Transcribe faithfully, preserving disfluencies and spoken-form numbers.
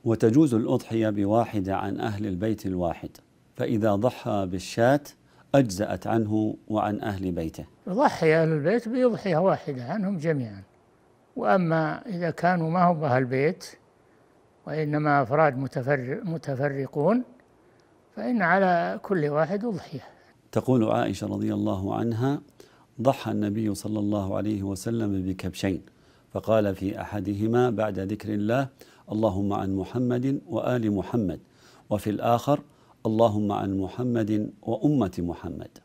وتجوز الأضحية بواحدة عن أهل البيت الواحد، فإذا ضحى بالشاة أجزأت عنه وعن أهل بيته. يضحي أهل البيت بأضحية واحدة عنهم جميعا. وأما إذا كانوا ما هم أهل بيت وإنما أفراد متفرق متفرقون فإن على كل واحد أضحية. تقول عائشة رضي الله عنها: ضحى النبي صلى الله عليه وسلم بكبشين، فقال في أحدهما بعد ذكر الله: اللهم عن محمد وآل محمد، وفي الآخر: اللهم عن محمد وأمة محمد.